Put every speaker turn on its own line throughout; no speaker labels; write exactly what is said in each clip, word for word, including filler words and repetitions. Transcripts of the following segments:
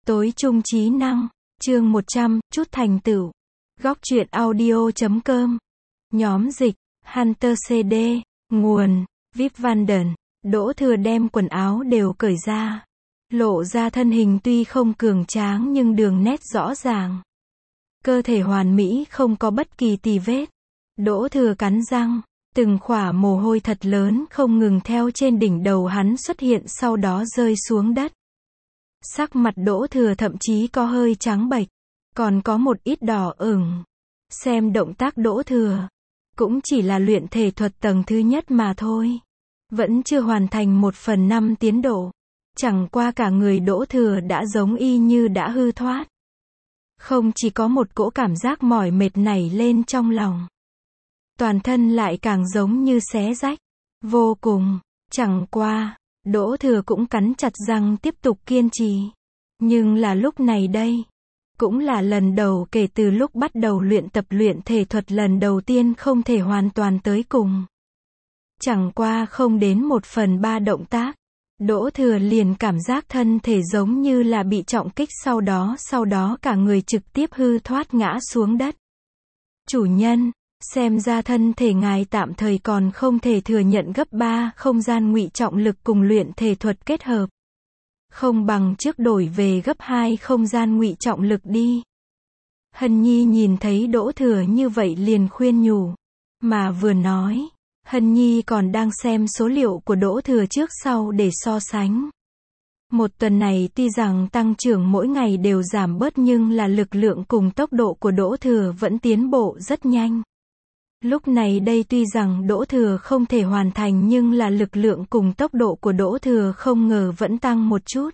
Tối trung trí năng, chương một trăm, chút thành tựu. Góc truyện audio chấm com. Nhóm dịch, Hunter xê đê, nguồn, Vip Vanden. Đỗ Thừa đem quần áo đều cởi ra. Lộ ra thân hình tuy không cường tráng nhưng đường nét rõ ràng. Cơ thể hoàn mỹ không có bất kỳ tì vết. Đỗ Thừa cắn răng, từng khỏa mồ hôi thật lớn không ngừng theo trên đỉnh đầu hắn xuất hiện sau đó rơi xuống đất. Sắc mặt Đỗ Thừa thậm chí có hơi trắng bệch, còn có một ít đỏ ửng. Xem động tác Đỗ Thừa, cũng chỉ là luyện thể thuật tầng thứ nhất mà thôi. Vẫn chưa hoàn thành một phần năm tiến độ. Chẳng qua cả người Đỗ Thừa đã giống y như đã hư thoát. Không chỉ có một cỗ cảm giác mỏi mệt nảy lên trong lòng. Toàn thân lại càng giống như xé rách. Vô cùng. Chẳng qua, Đỗ Thừa cũng cắn chặt răng tiếp tục kiên trì. Nhưng là lúc này đây, cũng là lần đầu kể từ lúc bắt đầu luyện tập luyện thể thuật lần đầu tiên không thể hoàn toàn tới cùng. Chẳng qua không đến một phần ba động tác, Đỗ Thừa liền cảm giác thân thể giống như là bị trọng kích sau đó sau đó cả người trực tiếp hư thoát ngã xuống đất. Chủ nhân, xem ra thân thể ngài tạm thời còn không thể thừa nhận gấp ba không gian ngụy trọng lực cùng luyện thể thuật kết hợp. Không bằng trước đổi về gấp hai không gian ngụy trọng lực đi. Hân Nhi nhìn thấy Đỗ Thừa như vậy liền khuyên nhủ. Mà vừa nói, Hân Nhi còn đang xem số liệu của Đỗ Thừa trước sau để so sánh. Một tuần này tuy rằng tăng trưởng mỗi ngày đều giảm bớt nhưng là lực lượng cùng tốc độ của Đỗ Thừa vẫn tiến bộ rất nhanh. Lúc này đây tuy rằng Đỗ Thừa không thể hoàn thành nhưng là lực lượng cùng tốc độ của Đỗ Thừa không ngờ vẫn tăng một chút.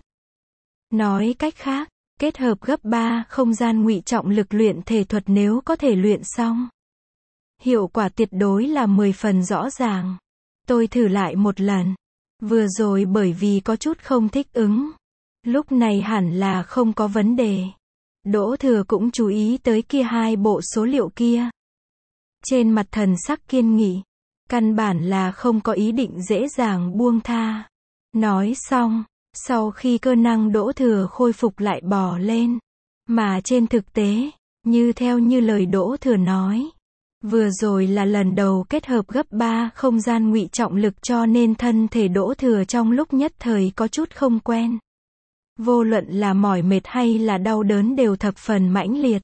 Nói cách khác, kết hợp gấp ba không gian ngụy trọng lực luyện thể thuật nếu có thể luyện xong. Hiệu quả tuyệt đối là mười phần rõ ràng. Tôi thử lại một lần. Vừa rồi bởi vì có chút không thích ứng. Lúc này hẳn là không có vấn đề. Đỗ Thừa cũng chú ý tới kia hai bộ số liệu kia. Trên mặt thần sắc kiên nghị. Căn bản là không có ý định dễ dàng buông tha. Nói xong, sau khi cơ năng Đỗ Thừa khôi phục lại bò lên. Mà trên thực tế, như theo như lời Đỗ Thừa nói. Vừa rồi là lần đầu kết hợp gấp ba không gian ngụy trọng lực cho nên thân thể Đỗ Thừa trong lúc nhất thời có chút không quen. Vô luận là mỏi mệt hay là đau đớn đều thập phần mãnh liệt.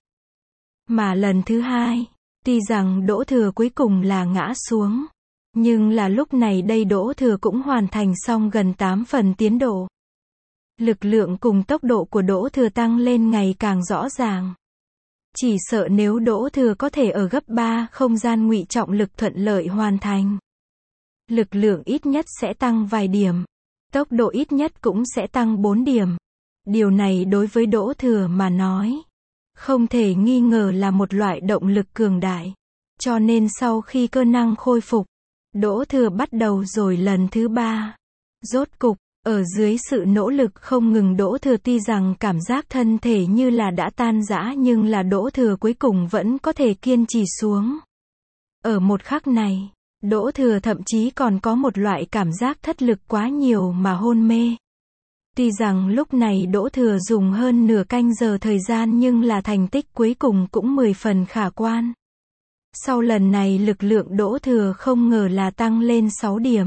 Mà lần thứ hai, tuy rằng Đỗ Thừa cuối cùng là ngã xuống, nhưng là lúc này đây Đỗ Thừa cũng hoàn thành xong gần tám phần tiến độ. Lực lượng cùng tốc độ của Đỗ Thừa tăng lên ngày càng rõ ràng. Chỉ sợ nếu Đỗ Thừa có thể ở gấp ba không gian ngụy trọng lực thuận lợi hoàn thành. Lực lượng ít nhất sẽ tăng vài điểm. Tốc độ ít nhất cũng sẽ tăng bốn điểm. Điều này đối với Đỗ Thừa mà nói, không thể nghi ngờ là một loại động lực cường đại. Cho nên sau khi cơ năng khôi phục, Đỗ Thừa bắt đầu rồi lần thứ ba. Rốt cục, ở dưới sự nỗ lực không ngừng Đỗ Thừa tuy rằng cảm giác thân thể như là đã tan rã nhưng là Đỗ Thừa cuối cùng vẫn có thể kiên trì xuống. Ở một khắc này, Đỗ Thừa thậm chí còn có một loại cảm giác thất lực quá nhiều mà hôn mê. Tuy rằng lúc này Đỗ Thừa dùng hơn nửa canh giờ thời gian nhưng là thành tích cuối cùng cũng mười phần khả quan. Sau lần này lực lượng Đỗ Thừa không ngờ là tăng lên sáu điểm.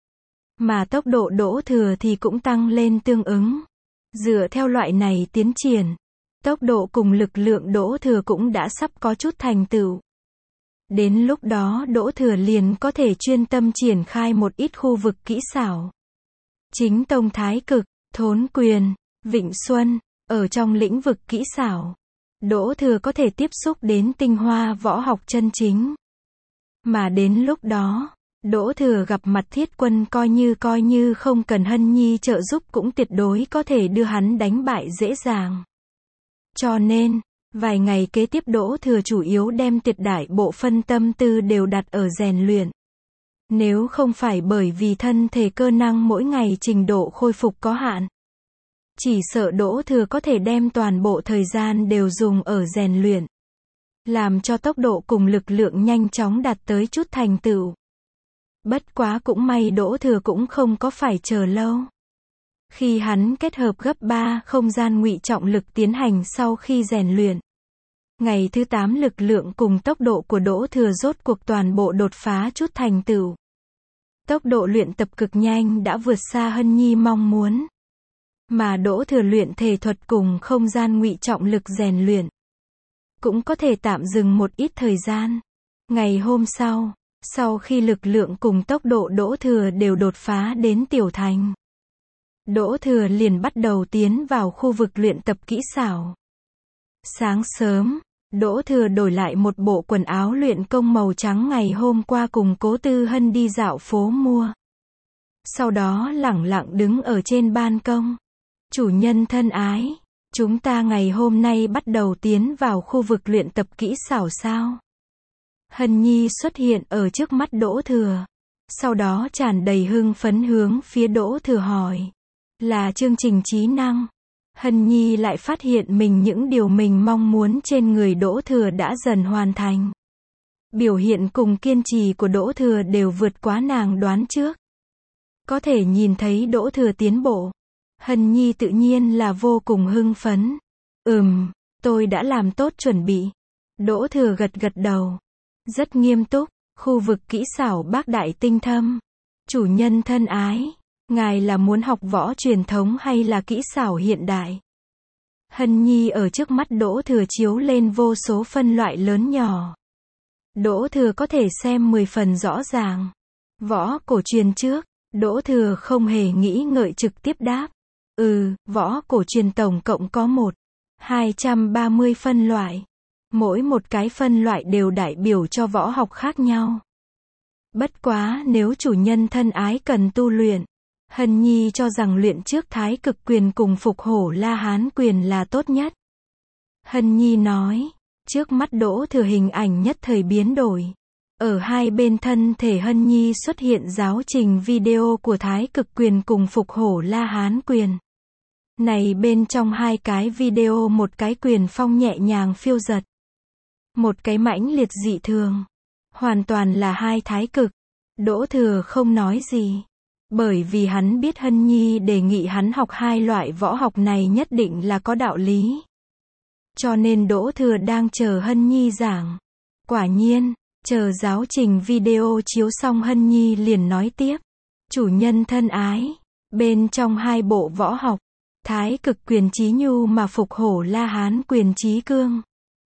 Mà tốc độ Đỗ Thừa thì cũng tăng lên tương ứng. Dựa theo loại này tiến triển, tốc độ cùng lực lượng Đỗ Thừa cũng đã sắp có chút thành tựu. Đến lúc đó Đỗ Thừa liền có thể chuyên tâm triển khai một ít khu vực kỹ xảo. Chính tông thái cực, thốn quyền, vịnh xuân, ở trong lĩnh vực kỹ xảo. Đỗ Thừa có thể tiếp xúc đến tinh hoa võ học chân chính. Mà đến lúc đó, Đỗ Thừa gặp mặt Thiết Quân coi như coi như không cần Hân Nhi trợ giúp cũng tuyệt đối có thể đưa hắn đánh bại dễ dàng. Cho nên, vài ngày kế tiếp Đỗ Thừa chủ yếu đem tuyệt đại bộ phân tâm tư đều đặt ở rèn luyện. Nếu không phải bởi vì thân thể cơ năng mỗi ngày trình độ khôi phục có hạn, chỉ sợ Đỗ Thừa có thể đem toàn bộ thời gian đều dùng ở rèn luyện, làm cho tốc độ cùng lực lượng nhanh chóng đạt tới chút thành tựu. Bất quá cũng may Đỗ Thừa cũng không có phải chờ lâu. Khi hắn kết hợp gấp ba không gian ngụy trọng lực tiến hành sau khi rèn luyện. Ngày thứ tám lực lượng cùng tốc độ của Đỗ Thừa rốt cuộc toàn bộ đột phá chút thành tựu. Tốc độ luyện tập cực nhanh đã vượt xa Hân Nhi mong muốn. Mà Đỗ Thừa luyện thể thuật cùng không gian ngụy trọng lực rèn luyện. Cũng có thể tạm dừng một ít thời gian. Ngày hôm sau, sau khi lực lượng cùng tốc độ Đỗ Thừa đều đột phá đến tiểu thành. Đỗ Thừa liền bắt đầu tiến vào khu vực luyện tập kỹ xảo. Sáng sớm, Đỗ Thừa đổi lại một bộ quần áo luyện công màu trắng ngày hôm qua cùng Cố Tư Hân đi dạo phố mua. Sau đó lẳng lặng đứng ở trên ban công. Chủ nhân thân ái, chúng ta ngày hôm nay bắt đầu tiến vào khu vực luyện tập kỹ xảo sao? Hân Nhi xuất hiện ở trước mắt Đỗ Thừa. Sau đó tràn đầy hưng phấn hướng phía Đỗ Thừa hỏi. Là chương trình trí năng. Hân Nhi lại phát hiện mình những điều mình mong muốn trên người Đỗ Thừa đã dần hoàn thành. Biểu hiện cùng kiên trì của Đỗ Thừa đều vượt quá nàng đoán trước. Có thể nhìn thấy Đỗ Thừa tiến bộ. Hân Nhi tự nhiên là vô cùng hưng phấn. Ừm, tôi đã làm tốt chuẩn bị. Đỗ Thừa gật gật đầu. Rất nghiêm túc, khu vực kỹ xảo bác đại tinh thâm. Chủ nhân thân ái, ngài là muốn học võ truyền thống hay là kỹ xảo hiện đại? Hân Nhi ở trước mắt Đỗ Thừa chiếu lên vô số phân loại lớn nhỏ. Đỗ Thừa có thể xem mười phần rõ ràng. Võ cổ truyền trước, Đỗ Thừa không hề nghĩ ngợi trực tiếp đáp. Ừ, võ cổ truyền tổng cộng có một, hai trăm ba mươi phân loại. Mỗi một cái phân loại đều đại biểu cho võ học khác nhau. Bất quá nếu chủ nhân thân ái cần tu luyện, Hân Nhi cho rằng luyện trước Thái Cực quyền cùng Phục Hổ La Hán quyền là tốt nhất. Hân Nhi nói, trước mắt Đỗ Thừa hình ảnh nhất thời biến đổi. Ở hai bên thân thể Hân Nhi xuất hiện giáo trình video của Thái Cực quyền cùng Phục Hổ La Hán quyền. Này bên trong hai cái video một cái quyền phong nhẹ nhàng phiêu dật. Một cái mãnh liệt dị thường. Hoàn toàn là hai thái cực. Đỗ Thừa không nói gì. Bởi vì hắn biết Hân Nhi đề nghị hắn học hai loại võ học này nhất định là có đạo lý. Cho nên Đỗ Thừa đang chờ Hân Nhi giảng. Quả nhiên, chờ giáo trình video chiếu xong Hân Nhi liền nói tiếp. Chủ nhân thân ái, bên trong hai bộ võ học, Thái Cực quyền chí nhu mà Phục Hổ La Hán quyền chí cương.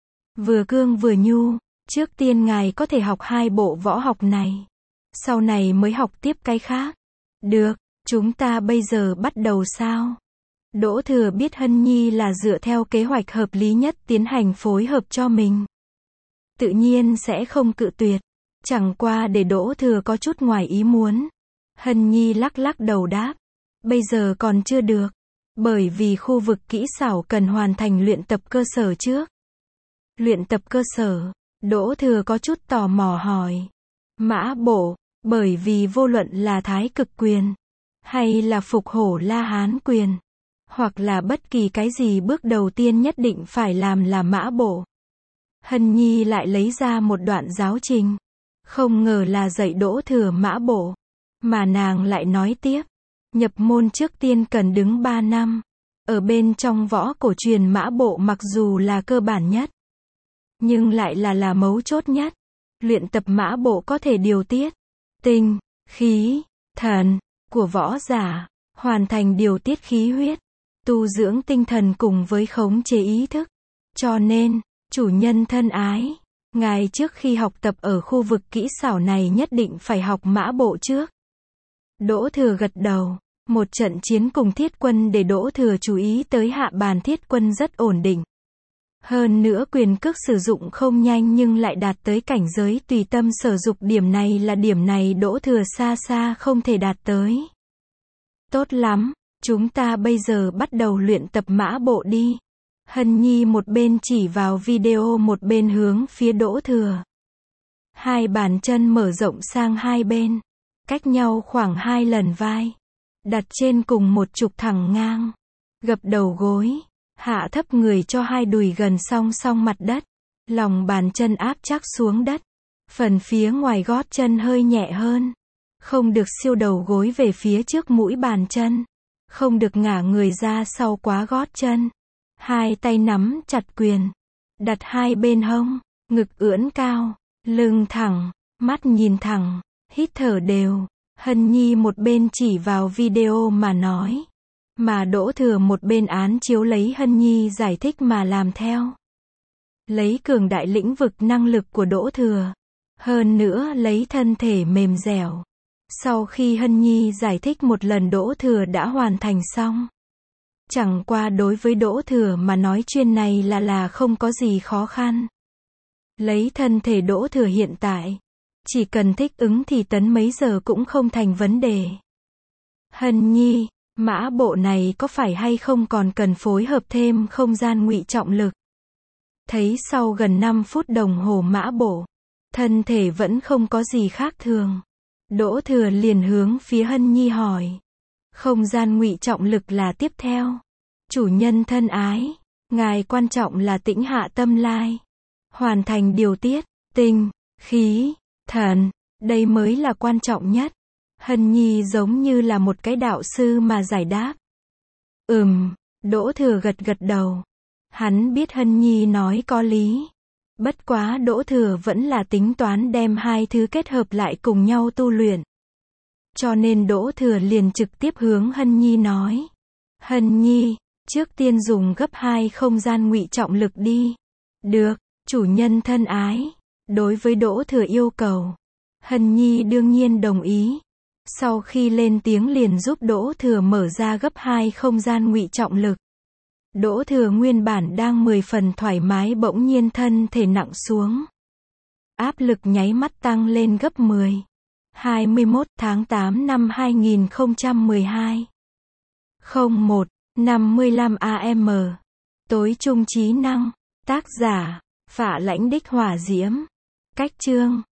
Vừa cương vừa nhu, trước tiên ngài có thể học hai bộ võ học này. Sau này mới học tiếp cái khác. Được, chúng ta bây giờ bắt đầu sao? Đỗ Thừa biết Hân Nhi là dựa theo kế hoạch hợp lý nhất tiến hành phối hợp cho mình. Tự nhiên sẽ không cự tuyệt. Chẳng qua để Đỗ Thừa có chút ngoài ý muốn. Hân Nhi lắc lắc đầu đáp. Bây giờ còn chưa được. Bởi vì khu vực kỹ xảo cần hoàn thành luyện tập cơ sở trước. Luyện tập cơ sở, Đỗ Thừa có chút tò mò hỏi. Mã bộ, bởi vì vô luận là Thái Cực quyền, hay là Phục Hổ La Hán quyền, hoặc là bất kỳ cái gì bước đầu tiên nhất định phải làm là mã bộ. Hân Nhi lại lấy ra một đoạn giáo trình. Không ngờ là dạy Đỗ Thừa mã bộ. Mà nàng lại nói tiếp. Nhập môn trước tiên cần đứng ba năm. Ở bên trong võ cổ truyền mã bộ mặc dù là cơ bản nhất, nhưng lại là là mấu chốt nhất. Luyện tập mã bộ có thể điều tiết tinh, khí, thần của võ giả, hoàn thành điều tiết khí huyết, tu dưỡng tinh thần cùng với khống chế ý thức. Cho nên, chủ nhân thân ái, ngài trước khi học tập ở khu vực kỹ xảo này nhất định phải học mã bộ trước. Đỗ Thừa gật đầu. Một trận chiến cùng thiết quân để Đỗ Thừa chú ý tới hạ bàn thiết quân rất ổn định. Hơn nữa quyền cước sử dụng không nhanh nhưng lại đạt tới cảnh giới tùy tâm sở dục, điểm này là điểm này Đỗ Thừa xa xa không thể đạt tới. Tốt lắm, chúng ta bây giờ bắt đầu luyện tập mã bộ đi. Hân Nhi một bên chỉ vào video một bên hướng phía Đỗ Thừa. Hai bàn chân mở rộng sang hai bên, cách nhau khoảng hai lần vai. Đặt trên cùng một trục thẳng ngang. Gập đầu gối. Hạ thấp người cho hai đùi gần song song mặt đất. Lòng bàn chân áp chắc xuống đất. Phần phía ngoài gót chân hơi nhẹ hơn. Không được siêu đầu gối về phía trước mũi bàn chân. Không được ngả người ra sau quá gót chân. Hai tay nắm chặt quyền. Đặt hai bên hông. Ngực ưỡn cao. Lưng thẳng. Mắt nhìn thẳng. Hít thở đều. Hân Nhi một bên chỉ vào video mà nói. Mà Đỗ Thừa một bên án chiếu lấy Hân Nhi giải thích mà làm theo. Lấy cường đại lĩnh vực năng lực của Đỗ Thừa. Hơn nữa lấy thân thể mềm dẻo. Sau khi Hân Nhi giải thích một lần Đỗ Thừa đã hoàn thành xong. Chẳng qua đối với Đỗ Thừa mà nói chuyên này là là không có gì khó khăn. Lấy thân thể Đỗ Thừa hiện tại. Chỉ cần thích ứng thì tấn mấy giờ cũng không thành vấn đề. Hân Nhi, mã bộ này có phải hay không còn cần phối hợp thêm không gian ngụy trọng lực? Thấy sau gần năm phút đồng hồ mã bộ, thân thể vẫn không có gì khác thường. Đỗ Thừa liền hướng phía Hân Nhi hỏi. Không gian ngụy trọng lực là tiếp theo. Chủ nhân thân ái, ngài quan trọng là tĩnh hạ tâm lai. Hoàn thành điều tiết, tinh, khí, thần, đây mới là quan trọng nhất. Hân Nhi giống như là một cái đạo sư mà giải đáp. Ừm, Đỗ Thừa gật gật đầu. Hắn biết Hân Nhi nói có lý. Bất quá Đỗ Thừa vẫn là tính toán đem hai thứ kết hợp lại cùng nhau tu luyện. Cho nên Đỗ Thừa liền trực tiếp hướng Hân Nhi nói. Hân Nhi, trước tiên dùng gấp hai không gian ngụy trọng lực đi. Được, chủ nhân thân ái. Đối với Đỗ Thừa yêu cầu, Hân Nhi đương nhiên đồng ý. Sau khi lên tiếng liền giúp Đỗ Thừa mở ra gấp hai không gian ngụy trọng lực. Đỗ Thừa nguyên bản đang mười phần thoải mái bỗng nhiên thân thể nặng xuống. Áp lực nháy mắt tăng lên gấp mười. hai mươi mốt tháng tám năm hai nghìn không trăm mười hai. không một năm mươi lăm A M. Tối trung trí năng. Tác giả, Phạ Lãnh Đích Hỏa Diễm. Cách chương,